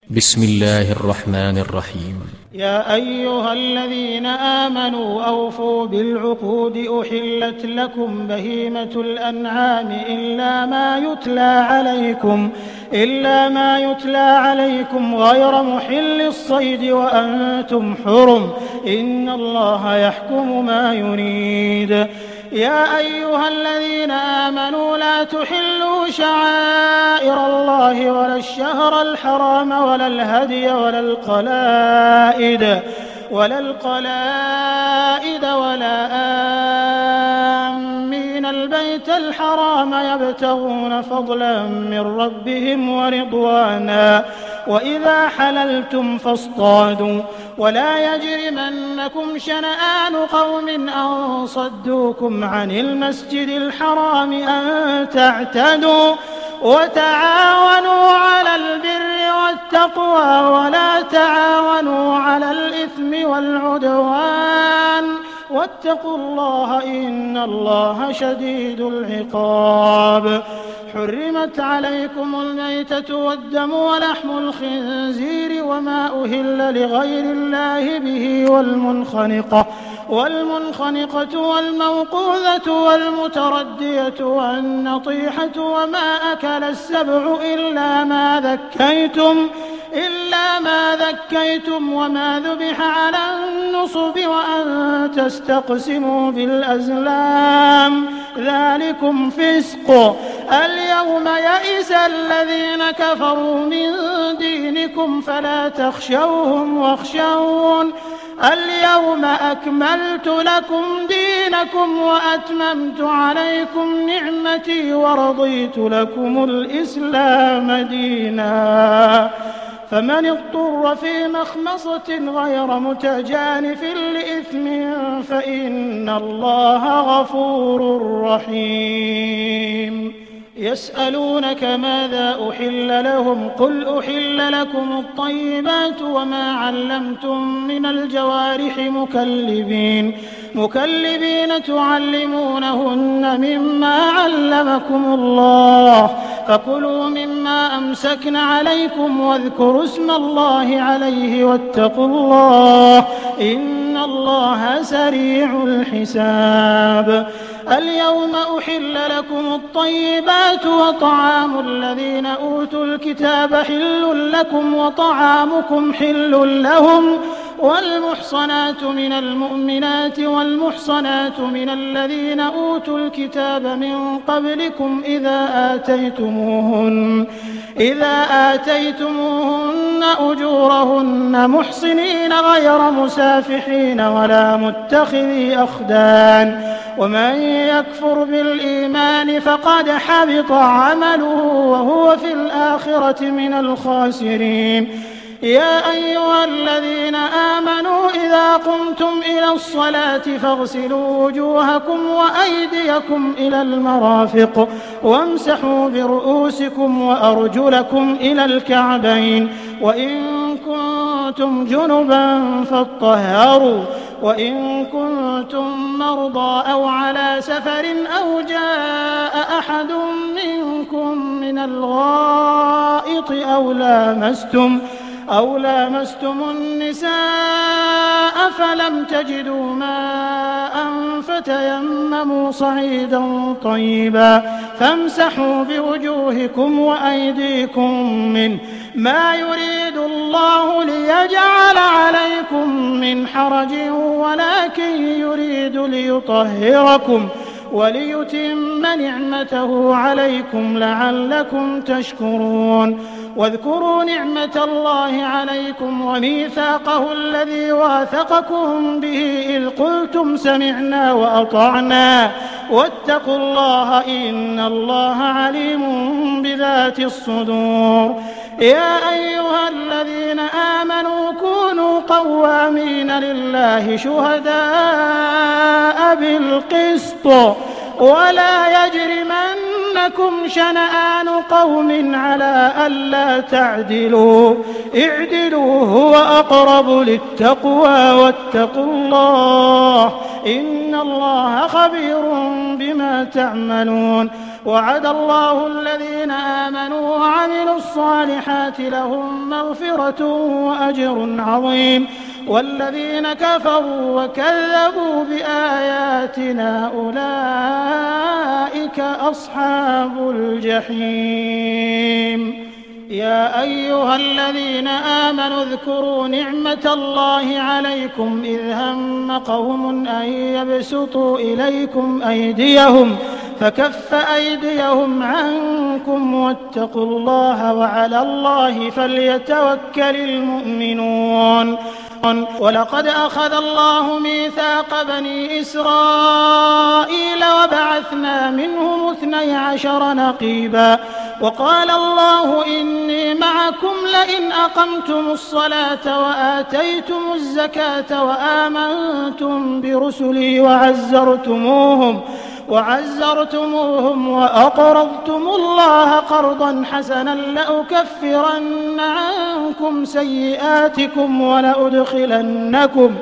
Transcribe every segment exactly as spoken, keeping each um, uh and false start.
بسم الله الرحمن الرحيم. يا أيها الذين آمنوا أوفوا بالعقود أحلت لكم بهيمة الأنعام إلا ما يتلى عليكم إلا ما يتلى عليكم غير محل الصيد وأنتم حرم إن الله يحكم ما يريد. يا أيها الذين آمنوا لا تحلوا شعائر الله ولا الشهر الحرام ولا الهدي ولا القلائد ولا القلائد ولا آمين البيت الحرام يبتغون فضلا من ربهم ورضوانا وإذا حللتم فاصطادوا ولا يجرمنكم شنآن قوم أن صدوكم عن المسجد الحرام أن تعتدوا وتعاونوا على البر والتقوى ولا تعاونوا على الإثم والعدوان واتقوا الله إن الله شديد العقاب. حرمت عليكم الميتة والدم ولحم الخنزير وما أهل لغير الله به والمنخنقة والمنخنقة والموقوذة والمتردية والنطيحة وما أكل السبع إلا ما ذكيتم إلا ما ذكيتم وما ذبح على النصب وأن تستقسموا بالأزلام ذلكم فسق. اليوم يئس الذين كفروا من دينكم فلا تخشوهم واخشون اليوم أكملت لكم دينكم وأتممت عليكم نعمتي ورضيت لكم الإسلام دينا. فمن اضطر في مخمصة غير متجانف لإثم فإن الله غفور رحيم. يسألونك ماذا أحل لهم قل أحل لكم الطيبات وما علمتم من الجوارح مكلبين مكلبين تعلمونهن مما علمكم الله فكلوا مما أمسكن عليكم واذكروا اسم الله عليه واتقوا الله إن الله سريع الحساب. اليوم أحل لكم الطيبات وطعام الذين أوتوا الكتاب حل لكم وطعامكم حل لهم والمحصنات من المؤمنات والمحصنات من الذين أوتوا الكتاب من قبلكم إذا آتيتموهن إذا آتيتموهن أجورهن محصنين غير مسافحين ولا متخذي أخدان ومن يكفر بالإيمان فقد حبط عمله وهو في الآخرة من الخاسرين. يا أيها الذين آمنوا إذا قمتم إلى الصلاة فاغسلوا وجوهكم وأيديكم إلى المرافق وامسحوا برؤوسكم وأرجلكم إلى الكعبين وإن كنتم جنبا فاطهروا وإن كنتم مرضى أو على سفر أو جاء أحد منكم من الغائط أو لامستم أو لامستم النساء فلم تجدوا ماء فتيمموا صعيدا طيبا فامسحوا بوجوهكم وأيديكم منه ما يريد الله ليجعل عليكم من حرج ولكن يريد ليطهركم وليتم نعمته عليكم لعلكم تشكرون. واذكروا نعمة الله عليكم وميثاقه الذي واثقكم به إذ قلتم سمعنا وأطعنا واتقوا الله إن الله عليم بذات الصدور. يا أيها الذين آمنوا كونوا قوامين لله شهداء بالقسط ولا يجرمنكم شنآن قوم على ألا تعدلوا اعدلوا هو أقرب للتقوى واتقوا الله إن الله خبير بما تعملون. وعد الله الذين آمنوا وعملوا الصالحات لهم مغفرة وأجر عظيم والذين كفروا وكذبوا بآياتنا أولئك أصحاب الجحيم. يا أيها الذين آمنوا اذكروا نعمة الله عليكم إذ هم قوم أن يبسطوا إليكم أيديهم فكف أيديهم عنكم واتقوا الله وعلى الله فليتوكل المؤمنون. ولقد أخذ الله ميثاق بني إسرائيل وبعثنا منهم اثني عشر نقيبا وقال الله إني معكم لئن أقمتم الصلاة وآتيتم الزكاة وآمنتم برسلي وعزرتموهم وعزرتموهم وأقرضتم الله قرضا حسنا لأكفرن عنكم سيئاتكم ولأدخلنكم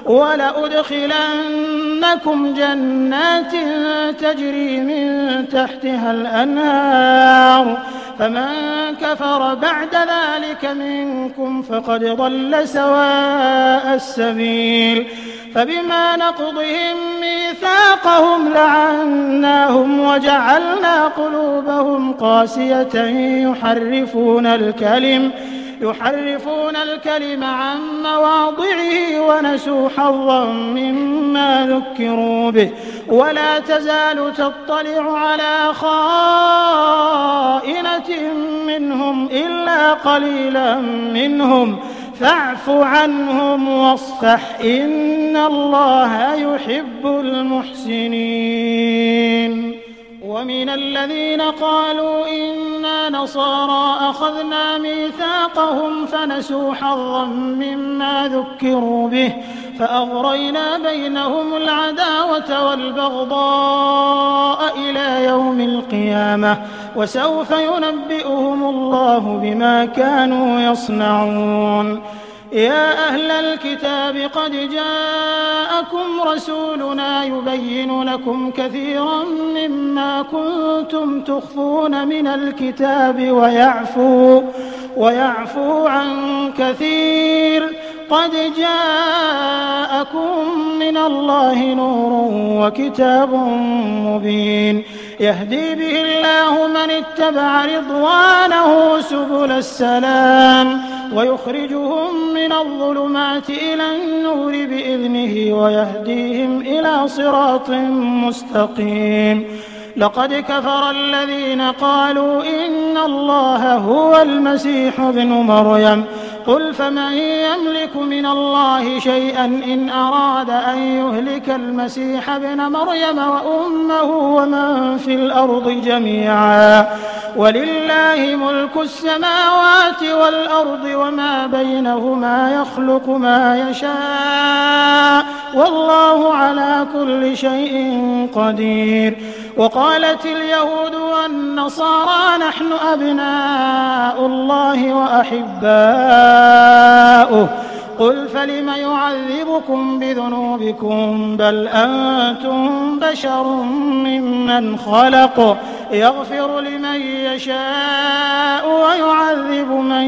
ولأدخلنكم جنات تجري من تحتها الأنهار فمن كفر بعد ذلك منكم فقد ضل سواء السبيل. فبما نقضهم ميثاقهم لعناهم وجعلنا قلوبهم قاسية يحرفون الكلم يحرفون الكلم عن مواضعه ونسوا حظا مما ذكروا به ولا تزال تطلع على خائنة منهم إلا قليلا منهم فاعف عنهم واصفح إن الله يحب المحسنين. ومن الذين قالوا إنا نصارى أخذنا ميثاقهم فنسوا حظا مما ذكروا به فأغرينا بينهم العداوة والبغضاء إلى يوم القيامة وسوف ينبئهم الله بما كانوا يصنعون. يا أهل الكتاب قد جاءكم رسولنا يبين لكم كثيرا مما كنتم تخفون من الكتاب ويعفو, ويعفو عن كثير قد جاءكم من الله نور وكتاب مبين يهدي به الله من اتبع رضوانه سبل السلام ويخرجهم من الظلمات إلى النور بإذنه ويهديهم إلى صراط مستقيم. لقد كفر الذين قالوا إن الله هو المسيح ابن مريم قل فمن يملك من الله شيئا إن أراد أن يهلك المسيح ابن مريم وأمه ومن في الأرض جميعا ولله ملك السماوات والأرض وما بينهما يخلق ما يشاء والله على كل شيء قدير. وقالت اليهود والنصارى نحن أبناء الله وأحباؤه قل فلم يعذبكم بذنوبكم بل أنتم بشر ممن خلق يغفر لمن يشاء ويعذب من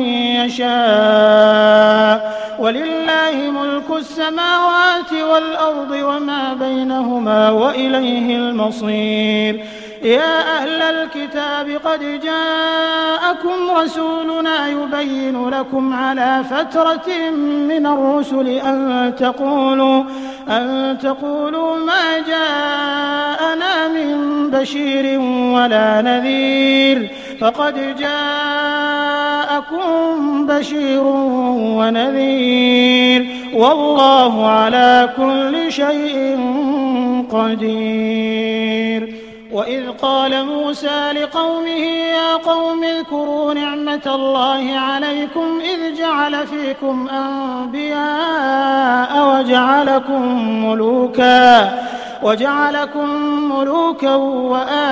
يشاء ولله ملك السماوات والأرض وما بينهما وإليه المصير. يا أهل الكتاب قد جاءكم رسولنا يبين لكم على فترة من الرسل أن تقولوا, أن تقولوا ما جاءنا من بشير ولا نذير فقد جاءكم بشير ونذير والله على كل شيء قدير. وإذ قال موسى لقومه يا قوم اذكروا نعمة الله عليكم إذ جعل فيكم أنبياء وجعلكم ملوكا وجعلكم ملوكا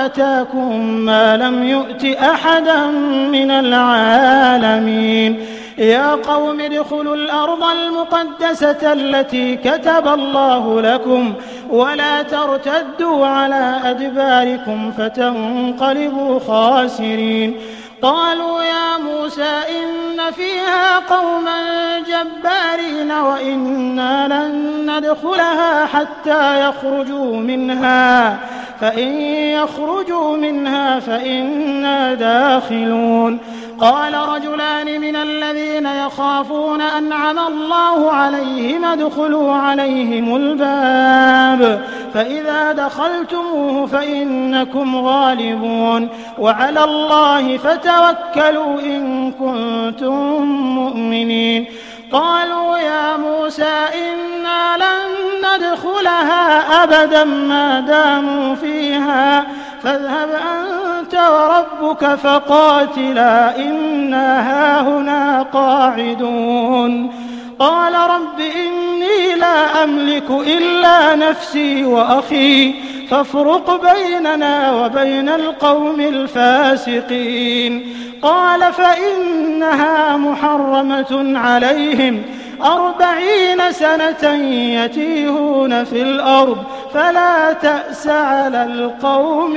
وآتاكم ما لم يؤت أحدا من العالمين يا قوم ادخلوا الأرض المقدسة التي كتب الله لكم ولا ترتدوا على أدباركم فتنقلبوا خاسرين قالوا يا موسى إن فيها قوما جبارين وإنا لن ندخلها حتى يخرجوا منها فإن يخرجوا منها فإنا داخلون قال رجلان من الذين يخافون أنعم الله عليهم ادخلوا عليهم الباب فإذا دخلتموه فإنكم غالبون وعلى الله فتوكلوا إن كنتم مؤمنين قالوا يا موسى إنا لن ندخلها أبدا ما داموا فيها فاذهب أنت وربك فقاتلا إنا هاهنا قاعدون قال رب إني لا أملك إلا نفسي وأخي فافرق بيننا وبين القوم الفاسقين قال فإنها محرمة عليهم أربعين سنة يتيهون في الأرض فلا تأس على القوم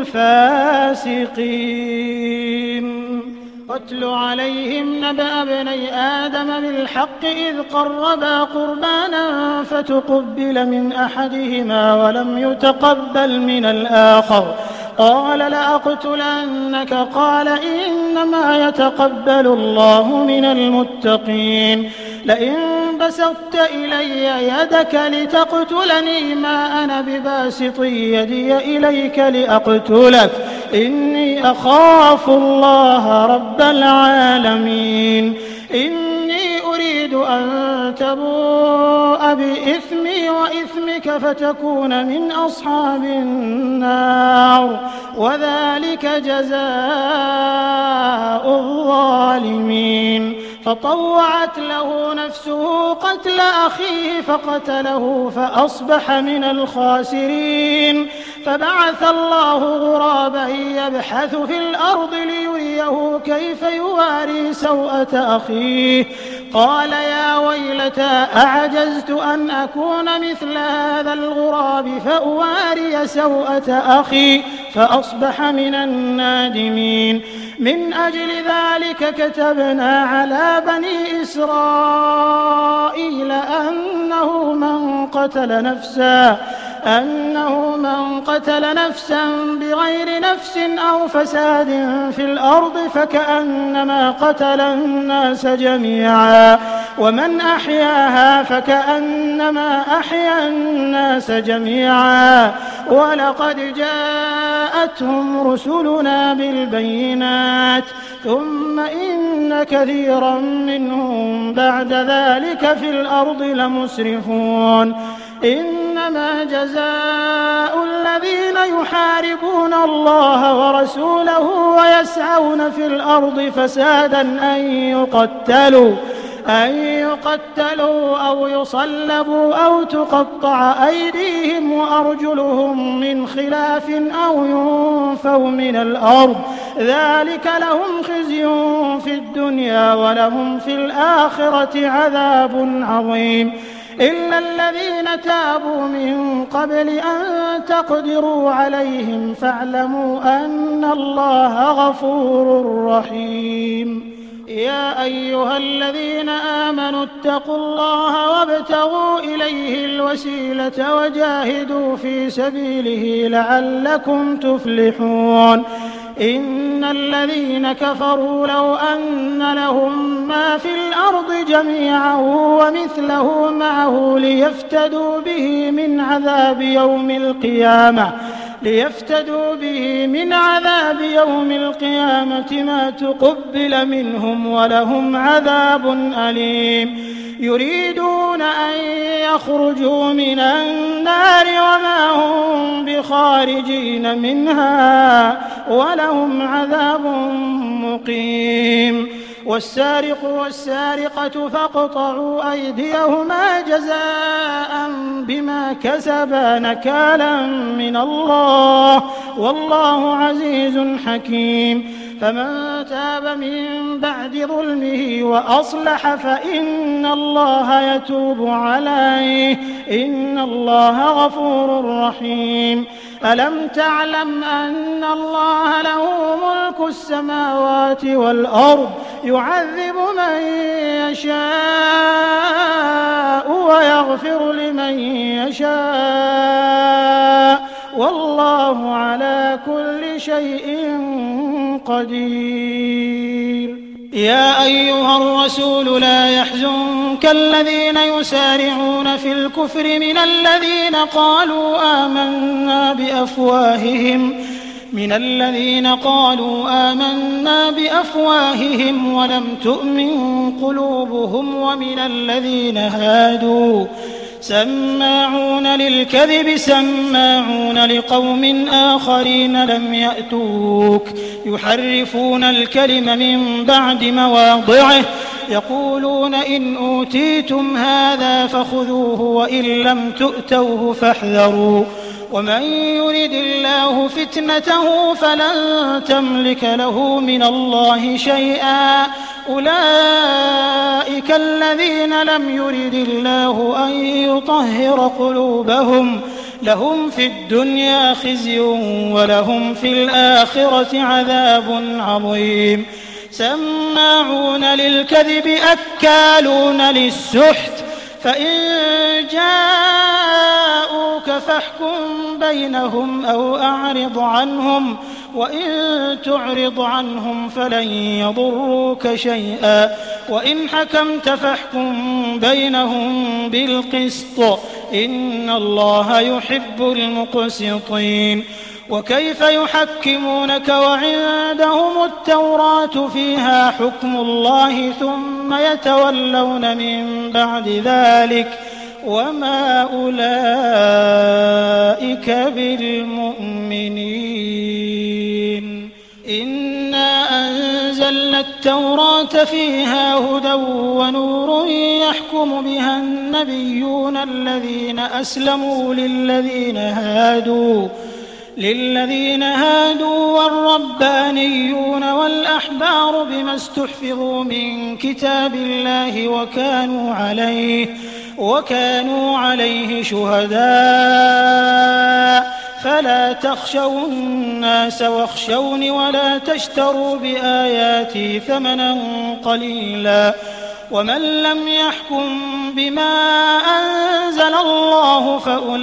الفاسقين واتل عليهم نبأ ابني آدم بالحق إذ قربا قربانا فتقبل من أحدهما ولم يتقبل من الآخر قال لأقتلنك قال إنما يتقبل الله من المتقين لئن بسطت إلي يدك لتقتلني ما أنا بباسط يدي إليك لأقتلك إني أخاف الله رب العالمين إني أريد أن تبوء بإثمي وإثمك فتكون من أصحاب النار وذلك جزاء الظالمين فطوعت له نفسه قتل أخيه فقتله فأصبح من الخاسرين فبعث الله غرابا يبحث في الأرض ليريه كيف يواري سوءة أخيه قال يا ويلتى أعجزت أن أكون مثل هذا الغراب فأواري سوءة أخي فأصبح من النادمين من أجل ذلك كتبنا على بني إسرائيل أنه من قتل نفسا أنه من قتل نفسا بغير نفس أو فساد في الأرض فكأنما قتل الناس جميعا ومن أحياها فكأنما أحيا الناس جميعا ولقد جاءتهم رسلنا بالبينات ثم إن كثيرا منهم بعد ذلك في الأرض لمسرفون إنما جزاء الذين يحاربون الله ورسوله ويسعون في الأرض فسادا أن يقتلوا أن يقتلوا أو يصلبوا أو تقطع أيديهم وأرجلهم من خلاف أو ينفوا من الأرض ذلك لهم خزي في الدنيا ولهم في الآخرة عذاب عظيم إلا الذين تابوا من قبل أن تقدروا عليهم فاعلموا أن الله غفور رحيم يا أيها الذين آمنوا اتقوا الله وابتغوا إليه الوسيلة وجاهدوا في سبيله لعلكم تفلحون إن الذين كفروا لو أن لهم ما في الأرض جميعا ومثله معه ليفتدوا به من عذاب يوم القيامة ليفتدوا به من عذاب يوم القيامة ما تقبل منهم ولهم عذاب أليم يريدون أن يخرجوا من النار وما هم بخارجين منها ولهم عذاب مقيم والسارق والسارقة فاقطعوا أيديهما جزاء بما كسبا نكالا من الله والله عزيز حكيم فمن تاب من بعد ظلمه وأصلح فإن الله يتوب عليه إن الله غفور رحيم. ألم تعلم أن الله له ملك السماوات والأرض يعذب من يشاء ويغفر لمن يشاء والله على كل شيء قدير. يا أيها الرسول لا يحزنك الذين يسارعون في الكفر من الذين قالوا آمنا بأفواههم من الذين قالوا آمنا بأفواههم ولم تؤمن قلوبهم ومن الذين هادوا سماعون للكذب سماعون لقوم آخرين لم يأتوك يحرفون الكلم من بعد مواضعه يقولون إن أوتيتم هذا فخذوه وإن لم تؤتوه فاحذروا ومن يرد الله فتنته فلن تملك له من الله شيئا أولئك الذين لم يرد الله أن يطهر قلوبهم لهم في الدنيا خزي ولهم في الآخرة عذاب عظيم. سماعون للكذب أكالون للسحت فإن جاءوك فاحكم بينهم أو أعرض عنهم وإن تعرض عنهم فلن يضروك شيئا وإن حكمت فاحكم بينهم بالقسط إن الله يحب المقسطين. وكيف يحكمونك وعندهم التوراة فيها حكم الله ثم يتولون من بعد ذلك وما أولئك بالمؤمنين. إنا أنزلنا التوراة فيها هدى ونور يحكم بها النبيون الذين أسلموا للذين هادوا للذين هادوا والربانيون والأحبار بما استحفظوا من كتاب الله وكانوا عليه وكانوا عليه شهداء فلا تخشوا الناس واخشوني ولا تشتروا بآياتي ثمنا قليلا ومن لم يحكم بما أنزل الله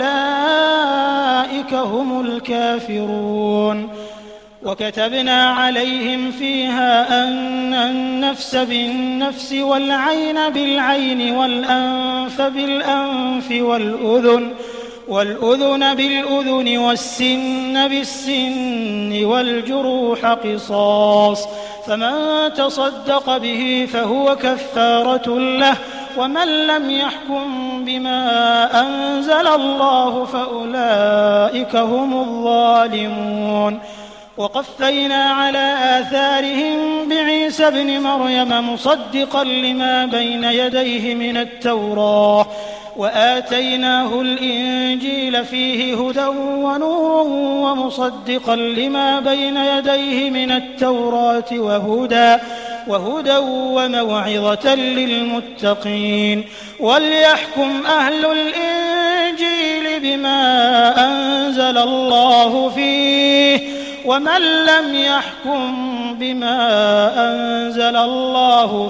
فأولئك هم الكافرون. وكتبنا عليهم فيها أن النفس بالنفس والعين بالعين والأنف بالأنف والأذن والأذن بالأذن والسن بالسن والجروح قصاص فمن تصدق به فهو كفارة له ومن لم يحكم بما أنزل الله فأولئك هم الظالمون. وقفينا على آثارهم بعيسى ابن مريم مصدقا لما بين يديه من التوراة وآتيناه الإنجيل فيه هدى ونور ومصدقا لما بين يديه من التوراة وهدى وهدى وموعظة للمتقين. وليحكم أهل الإنجيل بما أنزل الله فيه ومن لم يحكم بما أنزل الله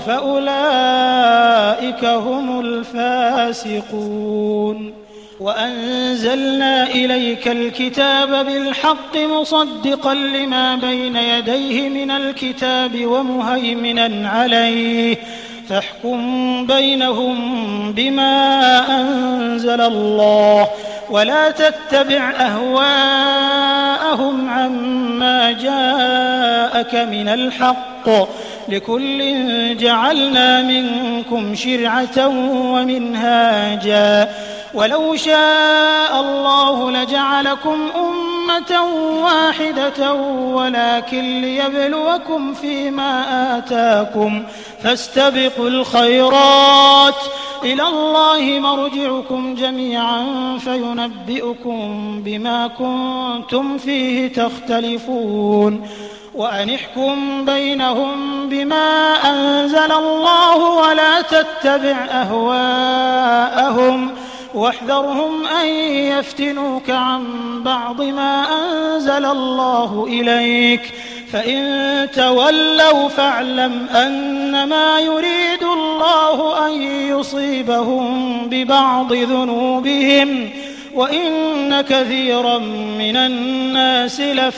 فأولئك هم الفاسقون. وأنزلنا إليك الكتاب بالحق مصدقا لما بين يديه من الكتاب ومهيمنا عليه فاحكم بينهم بما أنزل الله ولا تتبع أهواءهم عما جاءك من الحق لكل جعلنا منكم شرعة ومنهاجا ولو شاء الله لجعلكم أمة واحدة ولكن ليبلوكم فيما آتاكم فاستبقوا الخيرات إلى الله مرجعكم جميعا فينبئكم بما كنتم فيه تختلفون. وأن احكم بينهم بما أنزل الله ولا تتبع أهواءهم واحذرهم أن يفتنوك عن بعض ما أنزل الله إليك فإن تولوا فاعلم أنما يريد الله أن يصيبهم ببعض ذنوبهم وإن كثيرا من الناس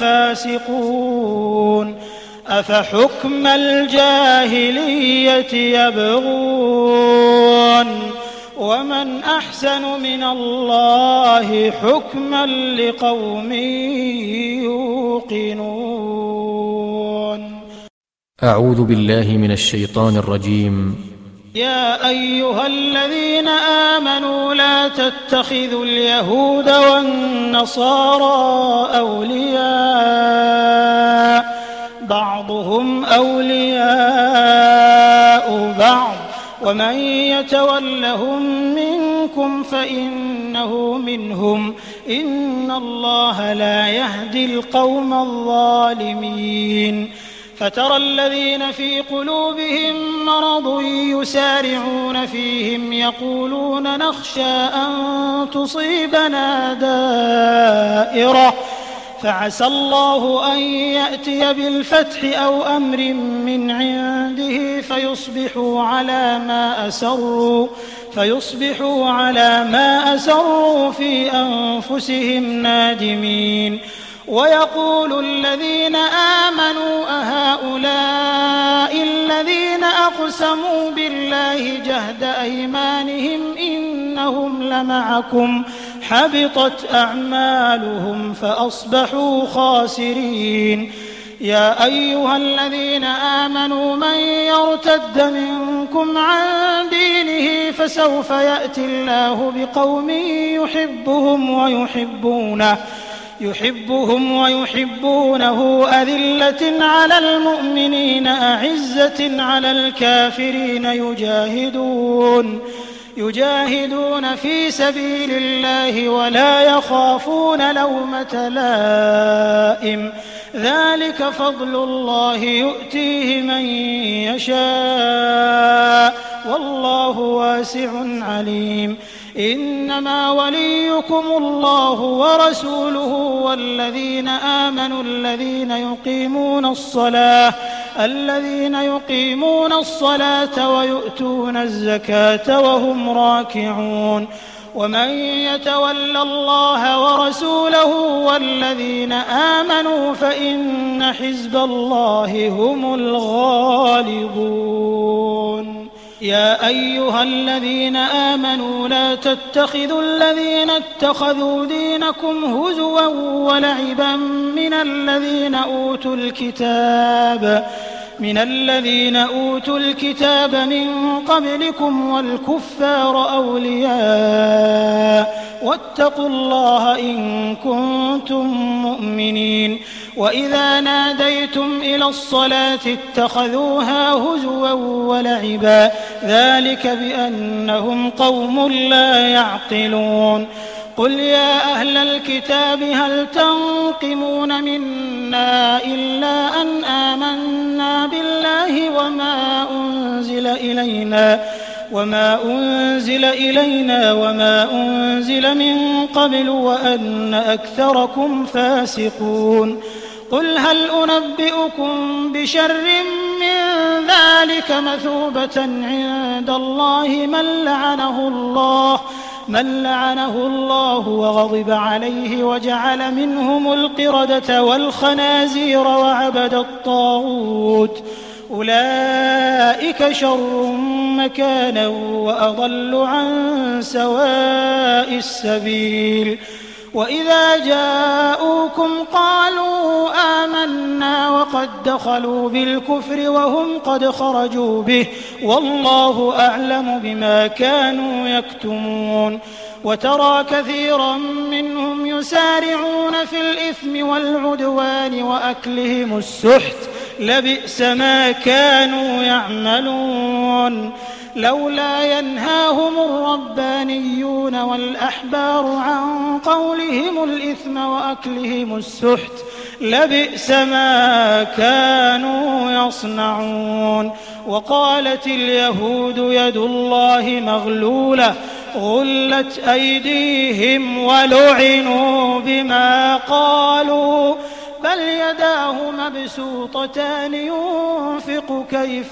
لفاسقون أفحكم الجاهلية يبغون ومن أحسن من الله حكما لقوم يوقنون. أعوذ بالله من الشيطان الرجيم. يا أيها الذين آمنوا لا تتخذوا اليهود والنصارى أولياء بعضهم أولياء بعض ومن يتولهم منكم فإنه منهم إن الله لا يهدي القوم الظالمين. فترى الذين في قلوبهم مرض يسارعون فيهم يقولون نخشى أن تصيبنا دائرة فعسى الله أن يأتي بالفتح أو أمر من عنده فيصبحوا على ما أسروا فيصبحوا على ما أسروا في أنفسهم نادمين. ويقول الذين آمنوا أهؤلاء الذين أقسموا بالله جهد أيمانهم إنهم لمعكم حبطت أعمالهم فأصبحوا خاسرين. يا أيها الذين آمنوا من يرتد منكم عن دينه فسوف يأتي الله بقوم يحبهم ويحبونه يحبهم ويحبونه أذلة على المؤمنين أعزة على الكافرين يجاهدون يجاهدون في سبيل الله ولا يخافون لومة لائم ذلك فضل الله يؤتيه من يشاء والله واسع عليم. إنما وليكم الله ورسوله والذين آمنوا الذين يقيمون الصلاة الذين يقيمون الصلاة ويؤتون الزكاة وهم راكعون. ومن يتول الله ورسوله والذين آمنوا فإن حزب الله هم الغالبون. يا أيها الذين آمنوا لا تتخذوا الذين اتخذوا دينكم هزوا ولعبا من الذين أوتوا الكتاب من الذين أوتوا الكتاب من قبلكم والكفار أولياء واتقوا الله إن كنتم مؤمنين. وإذا ناديتم إلى الصلاة اتخذوها هزوا ولعبا ذلك بأنهم قوم لا يعقلون. قل يا أهل الكتاب هل تنقمون منا إلا أن آمنا بالله وما أنزل إلينا وما أنزل إلينا وما أنزل من قبل وأن أكثركم فاسقون. قل هل أنبئكم بشر من ذلك مثوبة عند الله من لعنه الله من لعنه الله وغضب عليه وجعل منهم القردة والخنازير وعبد الطاغوت أولئك شر مكانا وأضل عن سواء السبيل. وإذا جاءوكم قالوا آمنا وقد دخلوا بالكفر وهم قد خرجوا به والله أعلم بما كانوا يكتمون. وترى كثيرا منهم يسارعون في الإثم والعدوان وأكلهم السحت لبئس ما كانوا يعملون. لولا ينهاهم الربانيون والأحبار عن قولهم الإثم وأكلهم السحت لبئس ما كانوا يصنعون. وقالت اليهود يد الله مغلولة غلت أيديهم ولعنوا بما قالوا بل يداه مبسوطتان ينفق كيف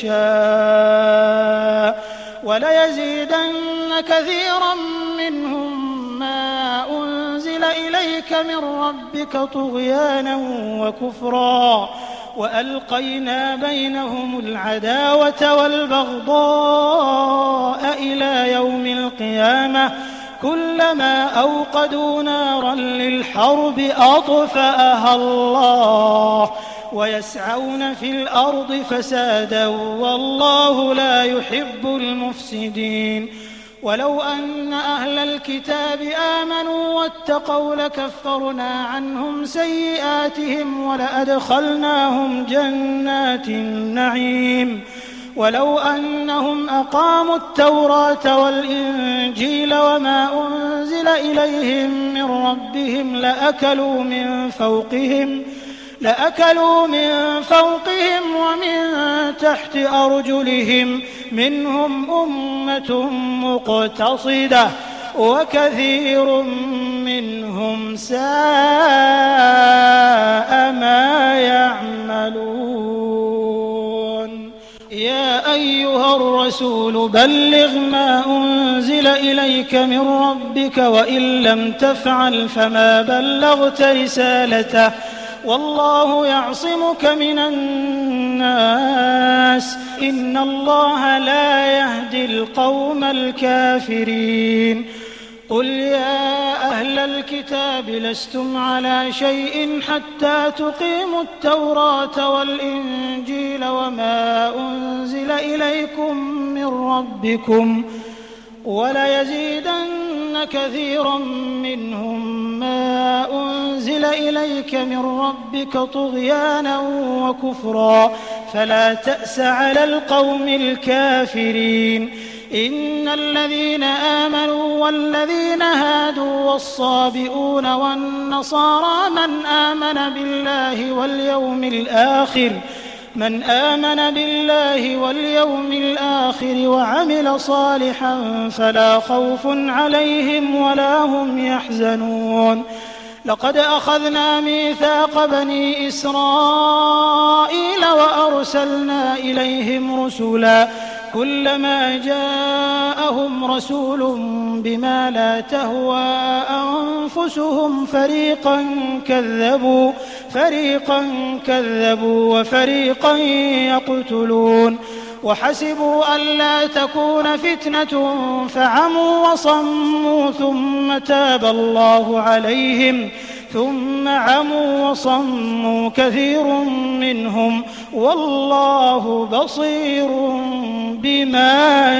يشاء وليزيدن كثيرا منهم ما أنزل إليك من ربك طغيانا وكفرا وألقينا بينهم العداوة والبغضاء إلى يوم القيامة كلما أوقدوا نارا للحرب أطفأها الله ويسعون في الأرض فسادا والله لا يحب المفسدين. ولو أن أهل الكتاب آمنوا واتقوا لكفرنا عنهم سيئاتهم ولأدخلناهم جنات النعيم. ولو أنهم أقاموا التوراة والإنجيل وما أنزل إليهم من ربهم لأكلوا من فوقهم لأكلوا من فوقهم ومن تحت أرجلهم منهم أمة مقتصدة وكثير منهم ساء ما يعملون. يا أيها الرسول بلغ ما أنزل إليك من ربك وإن لم تفعل فما بلغت رسالته والله يعصمك من الناس إن الله لا يهدي القوم الكافرين. قل يا أهل الكتاب لستم على شيء حتى تقيموا التوراة والإنجيل وما أنزل إليكم من ربكم وليزيدن كثيرا منهم ما أنزل إليك من ربك طغيانا وكفرا فلا تأس على القوم الكافرين. إن الذين آمنوا والذين هادوا والصابئون والنصارى من آمن بالله واليوم الآخر من آمن بالله واليوم الآخر وعمل صالحا فلا خوف عليهم ولا هم يحزنون. لقد أخذنا ميثاق بني إسرائيل وأرسلنا إليهم رسلا كلما جاءهم رسول بما لا تهوى أنفسهم فريقا كذبوا فريقا كذبوا وفريقا يقتلون وحسبوا ألا تكون فتنة فعموا وصموا ثم تاب الله عليهم ثم عموا وصموا كثير منهم والله بصير بما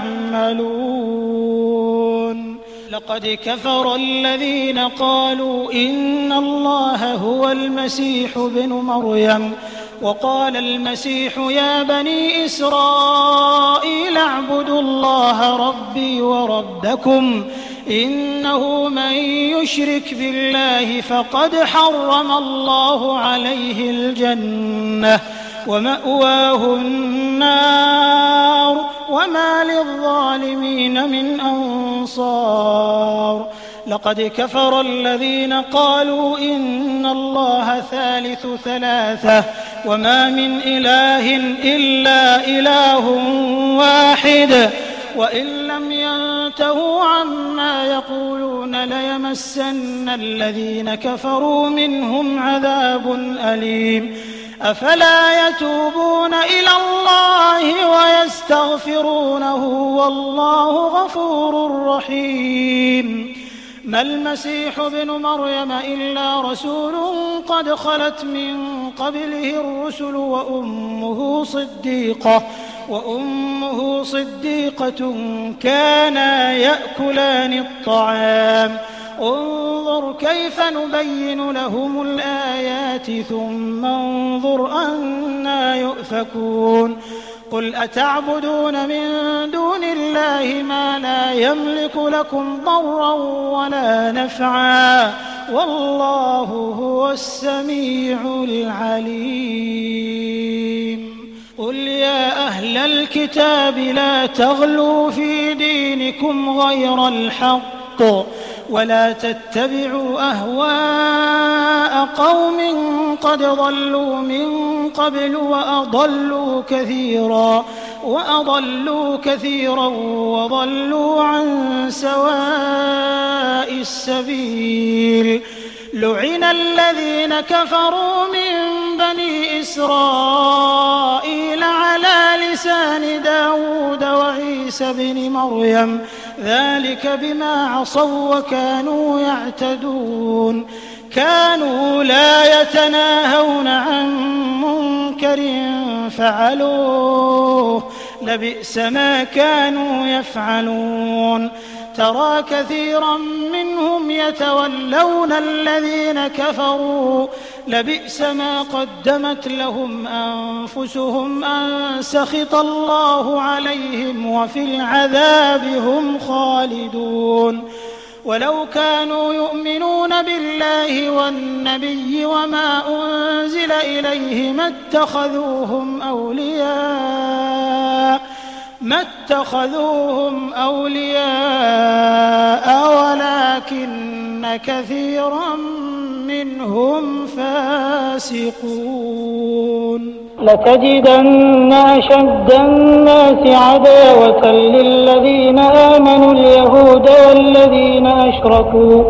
يعملون. لقد كفر الذين قالوا إن الله هو المسيح ابن مريم وقال المسيح يا بني إسرائيل اعبدوا الله ربي وربكم إنه من يشرك بالله فقد حرم الله عليه الجنة ومأواه النار وما للظالمين من أنصار. لقد كفر الذين قالوا إن الله ثالث ثلاثة وما من إله إلا إله واحد وإن لم ينتهوا عما يقولون ليمسن الذين كفروا منهم عذاب أليم. أفلا يتوبون إلى الله ويستغفرونه والله غفور رحيم. ما المسيح ابن مريم إلا رسول قد خلت من قبله الرسل وأمه صديقة وأمه صديقة كانا يأكلان الطعام انظر كيف نبين لهم الآيات ثم انظر أنى يؤفكون. قل أتعبدون من دون الله بالله ما لا يملك لكم ضرا ولا نفعا والله هو السميع العليم. قل يا أهل الكتاب لا تغلوا في دينكم غير الحق ولا تتبعوا أهواء قوم قد ضلوا من قبل وأضلوا كثيرا وأضلوا كثيرا وضلوا عن سواء السبيل. لعن الذين كفروا من بني إسرائيل على لسان داود وعيسى بن مريم ذلك بما عصوا وكانوا يعتدون. كانوا لا يتناهون عن منكر فعلوه لبئس ما كانوا يفعلون. ترى كثيرا منهم يتولون الذين كفروا لبئس ما قدمت لهم أنفسهم أن سخط الله عليهم وفي العذاب هم خالدون. ولو كانوا يؤمنون بالله والنبي وما أنزل إليه ما اتخذوهم أولياء ما اتخذوهم أولياء ولكن كثيرا منهم فاسقون. لتجدن أشد الناس عداوة للذين آمنوا اليهود والذين أشركوا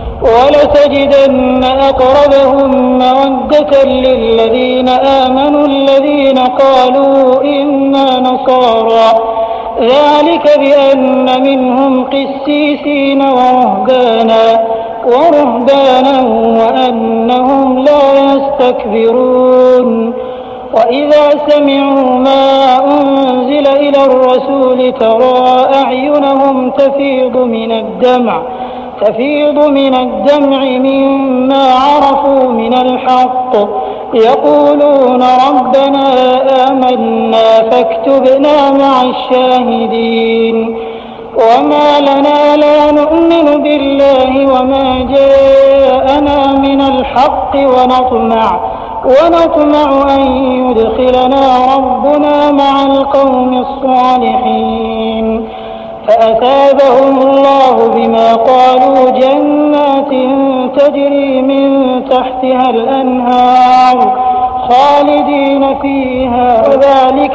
ولتجدن أقربهم مودة للذين آمنوا الذين قالوا إنا نصارى ذلك بأن منهم قسيسين ورهبانا ورهبانا وأنهم لا يستكبرون. وإذا سمعوا ما أنزل إلى الرسول ترى أعينهم تفيض من الدمع تفيض من الدمع مما عرفوا من الحق يقولون ربنا آمنا فاكتبنا مع الشاهدين. وما لنا لا نؤمن بالله وما جاءنا من الحق ونطمع ونطمع أن يدخلنا ربنا مع القوم الصالحين. فأثابهم الله بما قالوا جنات تجري من تحتها الأنهار خالدين فيها وذلك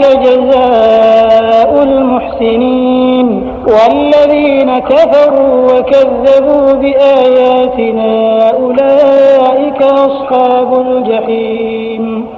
جزاء المحسنين. والذين كفروا وكذبوا بآياتنا أولئك أصحاب الجحيم.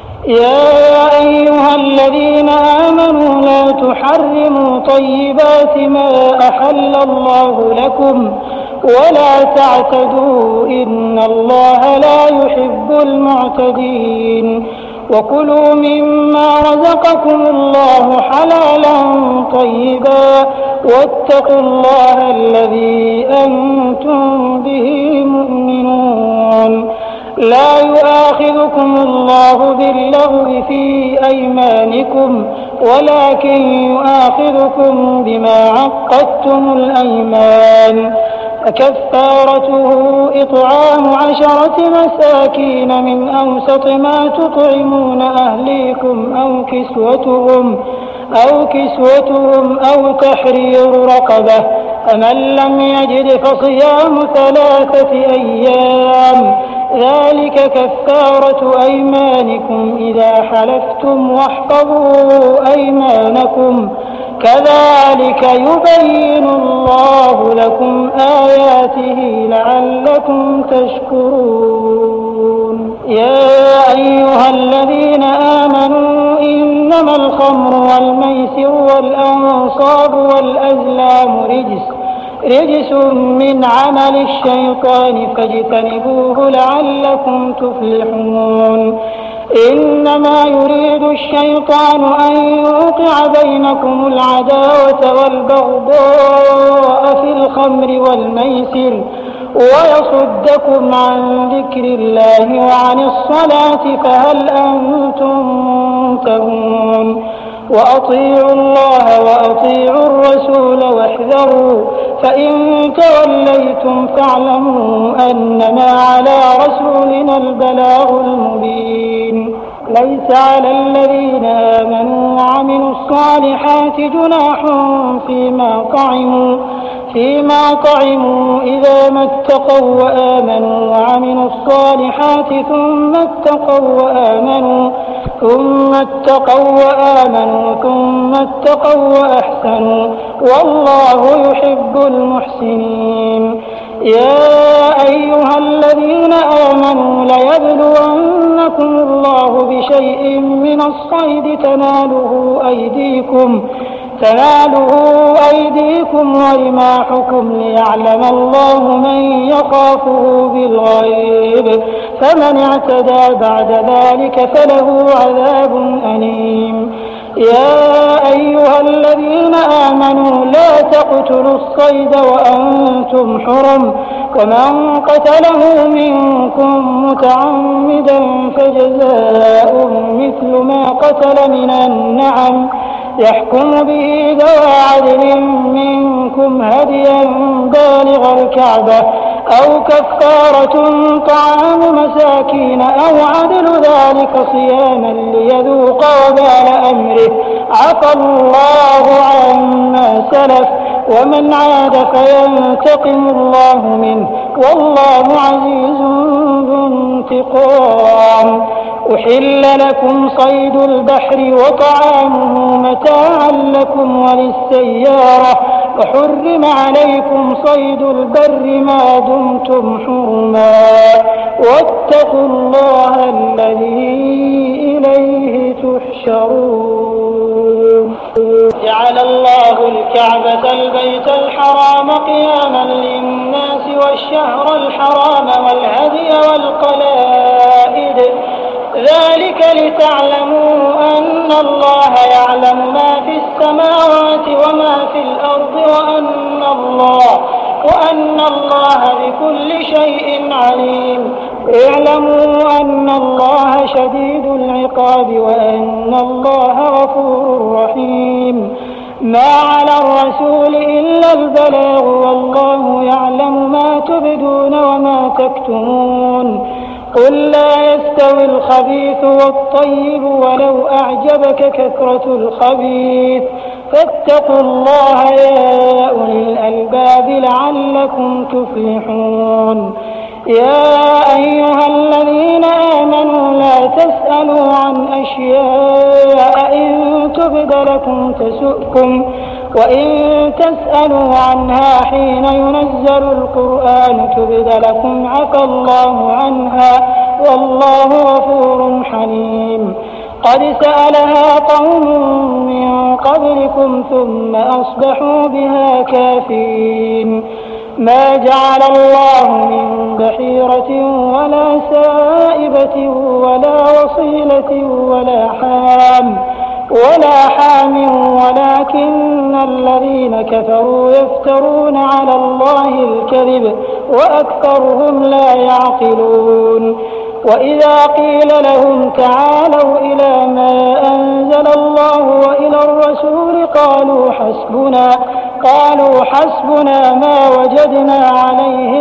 يا أيها الذين آمنوا لا تحرموا طيبات ما أحل الله لكم ولا تعتدوا إن الله لا يحب المعتدين. وكلوا مما رزقكم الله حلالا طيبا واتقوا الله الذي أنتم به مؤمنون. لا يؤاخذكم الله باللغو في أيمانكم ولكن يؤاخذكم بما عقدتم الأيمان. فكفارته إطعام عشرة مساكين من أوسط ما تطعمون أهليكم أو كسوتهم أو كسوتهم أو تحرير رقبة. فمن لم يجد فصيام ثلاثة أيام ذلك كفارة أيمانكم إذا حلفتم واحفظوا أيمانكم كذلك يبين الله لكم آياته لعلكم تشكرون. يا أيها الذين آمنوا إنما الخمر والميسر والأنصاب والأزلام رجس رجس من عمل الشيطان فاجتنبوه لعلكم تفلحون. إنما يريد الشيطان أن يوقع بينكم العداوة والبغضاء في الخمر والميسر ويصدكم عن ذكر الله وعن الصلاة فهل أنتم منتهون. وأطيعوا الله وأطيعوا الرسول والرسول واحذروا فإن توليتم فاعلموا أنما على رسولنا البلاغ المبين. ليس على الذين آمنوا وعملوا الصالحات جناح فيما طعموا فيما طعموا إذا ما اتقوا وآمنوا وعملوا الصالحات ثم اتقوا وآمنوا ثم اتقوا وآمنوا ثم اتقوا وأحسنوا والله يحب المحسنين. يا أيها الذين آمنوا ليبلونكم الله بشيء من الصيد تناله أيديكم تناله أيديكم ورماحكم ليعلم الله من يخافه بالغيب فمن اعتدى بعد ذلك فله عذاب أليم. يا أيها الذين آمنوا لا تقتلوا الصيد وأنتم حرم ومن قتله منكم متعمدا فجزاء مثل ما قتل من النعم يحكم به ذوى عدل منكم هديا بالغ الكعبة أو كفارة طعام مساكين أو عدل ذلك صياما ليذوق وبال أمره عفى الله عما سلف ومن عاد فينتقم الله منه والله عزيز ذو انتقام. أحل لكم صيد البحر وطعامه متاعا لكم وللسيارة وحرم عليكم صيد البر ما دمتم حرما واتقوا الله الذي إليه تحشرون. جعل الله الكعبة البيت الحرام قياما للناس والشهر الحرام والهدي والقلائد ذلك لتعلموا أن الله يعلم ما في السماوات وما في الأرض وأن الله وأن الله بكل شيء عليم. اعلموا أن الله شديد العقاب وأن الله غفور رحيم. ما على الرسول إلا البلاغ والله يعلم ما تبدون وما تكتمون. قل لا يستوي الخبيث والطيب ولو أعجبك كثرة الخبيث فاتقوا الله يا أولي الألباب لعلكم تفلحون. يا أيها الذين آمنوا لا تسألوا عن أشياء إن تبد لكم تسؤكم وإن تسألوا عنها حين ينزل القرآن تبد لكم عفى الله عنها والله غفور حليم. قد سألها قوم من قبلكم ثم أصبحوا بها كافرين. ما جعل الله من بحيرة ولا سائبة ولا وصيلة ولا حام ولا حام ولكن الذين كفروا يفترون على الله الكذب وأكثرهم لا يعقلون. وإذا قيل لهم تعالوا إلى ما أنزل الله وإلى الرسول قالوا حسبنا قالوا حسبنا ما وجدنا عليه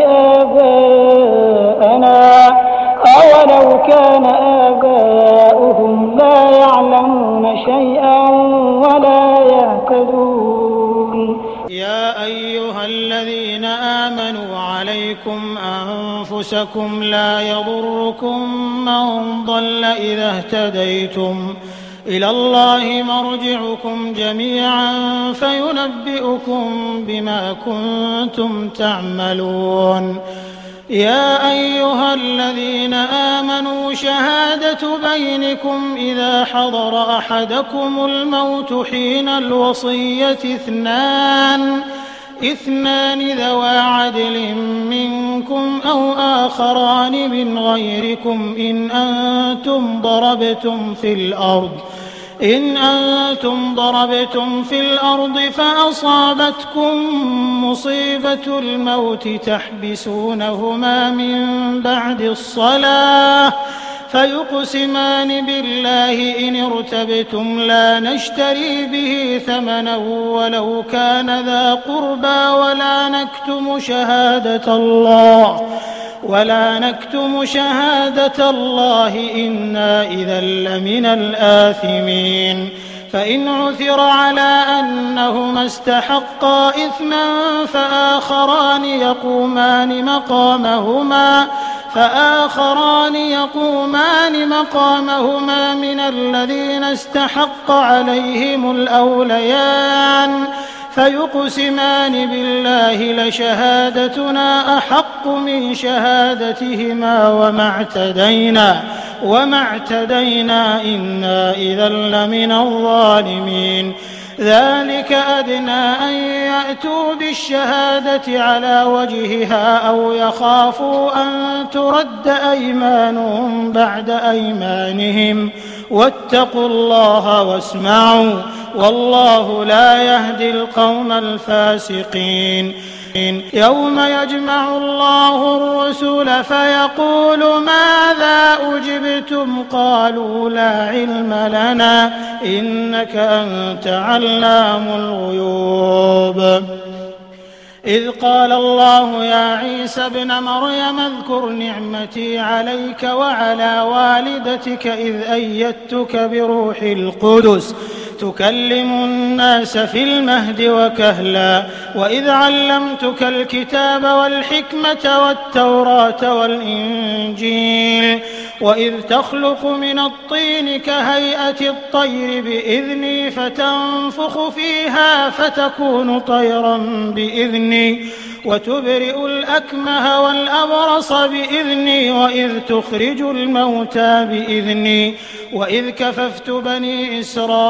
آباءنا أولو كان آباؤهم لا يعلمون شيئا ولا يهتدون. يا أيها الذين آمنوا عليكم أنفسكم لا يضركم من ضل إذا اهتديتم إلى الله مرجعكم جميعا فينبئكم بما كنتم تعملون. يا أيها الذين آمنوا شهادة بينكم إذا حضر أحدكم الموت حين الوصية اثنان اثنان ذوى عدل منكم أو آخران من غيركم إن أنتم ضربتم في الأرض إن أنتم ضربتم في الأرض فأصابتكم مصيبة الموت تحبسونهما من بعد الصلاة فيقسمان بالله إن ارتبتم لا نشتري به ثمنا ولو كان ذا قربى ولا نكتم شهادة الله ولا نكتم شهادة الله إنا إذا لمن الآثمين فإن عثر على أنهما استحقا إثما فآخران يقومان مقامهما فآخران يقومان مقامهما من الذين استحق عليهم الأوليان فيقسمان بالله لشهادتنا أحق من شهادتهما وما اعتدينا وما اعتدينا إنا إذا لمن الظالمين ذلك أدنى أن يأتوا بالشهادة على وجهها أو يخافوا أن ترد أيمانهم بعد أيمانهم واتقوا الله واسمعوا والله لا يهدي القوم الفاسقين يوم يجمع الله الرسل فيقول ماذا أجبتم قالوا لا علم لنا إنك أنت علام الغيوب إذ قال الله يا عيسى ابن مريم اذكر نعمتي عليك وعلى والدتك إذ أيدتك بروح القدس تكلم الناس في المهد وكهلا وإذ علمتك الكتاب والحكمة والتوراة والإنجيل وإذ تخلق من الطين كهيئة الطير بإذني فتنفخ فيها فتكون طيرا بإذني وتبرئ الأكمه والأبرص بإذني وإذ تخرج الموتى بإذني وإذ كففت بني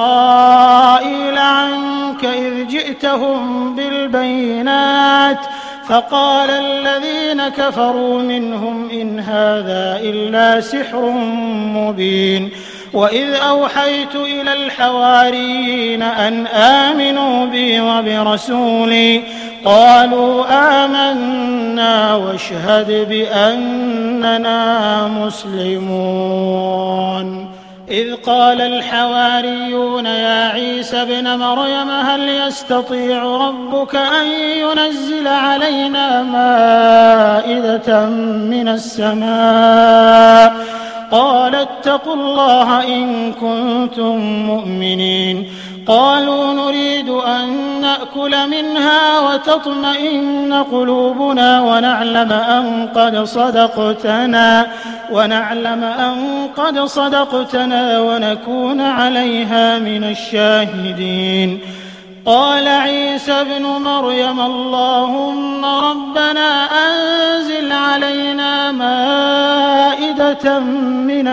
إسرائيل عنك إذ جئتهم بالبينات فقال الذين كفروا منهم إن هذا إلا سحر مبين وإذ أوحيت إلى الحواريين أن آمنوا بي وبرسولي قالوا آمنا واشهد بأننا مسلمون إذ قال الحواريون يا عيسى ابن مريم هل يستطيع ربك أن ينزل علينا مائدة من السماء قال اتقوا الله إن كنتم مؤمنين قالوا نريد أن نأكل منها وتطمئن قلوبنا ونعلم أن قد صدقتنا ونعلم أن قد صدقتنا ونكون عليها من الشاهدين قال عيسى ابن مريم اللهم ربنا أنزل علينا مائدة من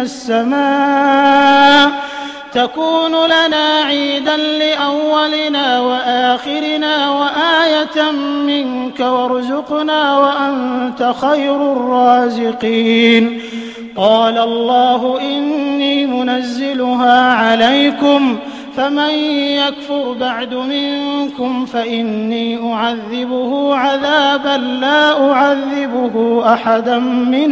السماء تكون لنا عيدا لأولنا وآخرنا وآية منك وارزقنا وأنت خير الرازقين قال الله إني منزلها عليكم فمن يكفر بعد منكم فإني أعذبه عذابا لا أعذبه أحدا من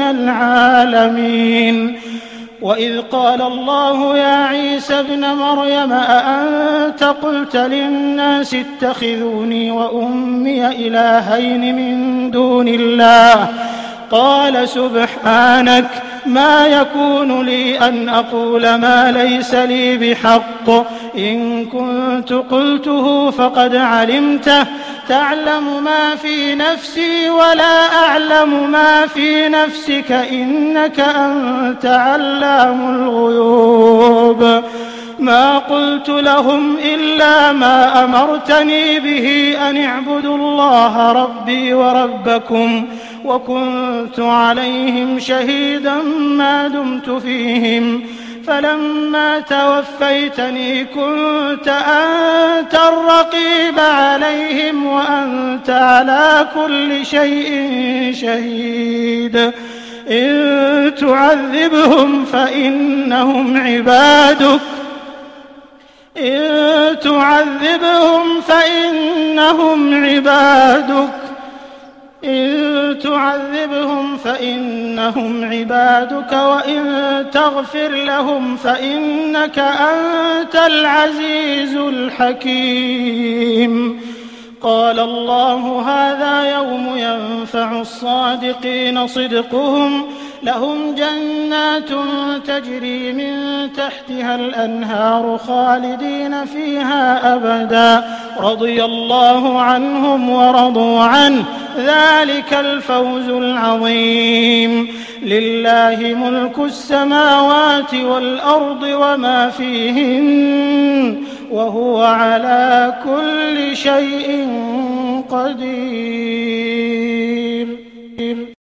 العالمين وإذ قال الله يا عيسى ابن مريم أأنت قلت للناس اتخذوني وأمي إلهين من دون الله قال سبحانك ما يكون لي أن أقول ما ليس لي بحق إن كنت قلته فقد علمته تعلم ما في نفسي ولا أعلم ما في نفسك إنك أنت علام الغيوب ما قلت لهم إلا ما أمرتني به أن اعبدوا الله ربي وربكم وكنت عليهم شهيدا ما دمت فيهم فلما توفيتني كنت أنت الرقيب عليهم وأنت على كل شيء شهيد إن تعذبهم فإنهم عبادك إن تعذبهم فإنهم عبادك إن تعذبهم فإنهم عبادك وإن تغفر لهم فإنك أنت العزيز الحكيم. قال الله هذا يوم ينفع الصادقين صدقهم لهم جنات تجري من تحتها الأنهار خالدين فيها أبدا رضي الله عنهم ورضوا عنه ذلك الفوز العظيم. لله ملك السماوات والأرض وما فيهن وهو على كل شيء قدير.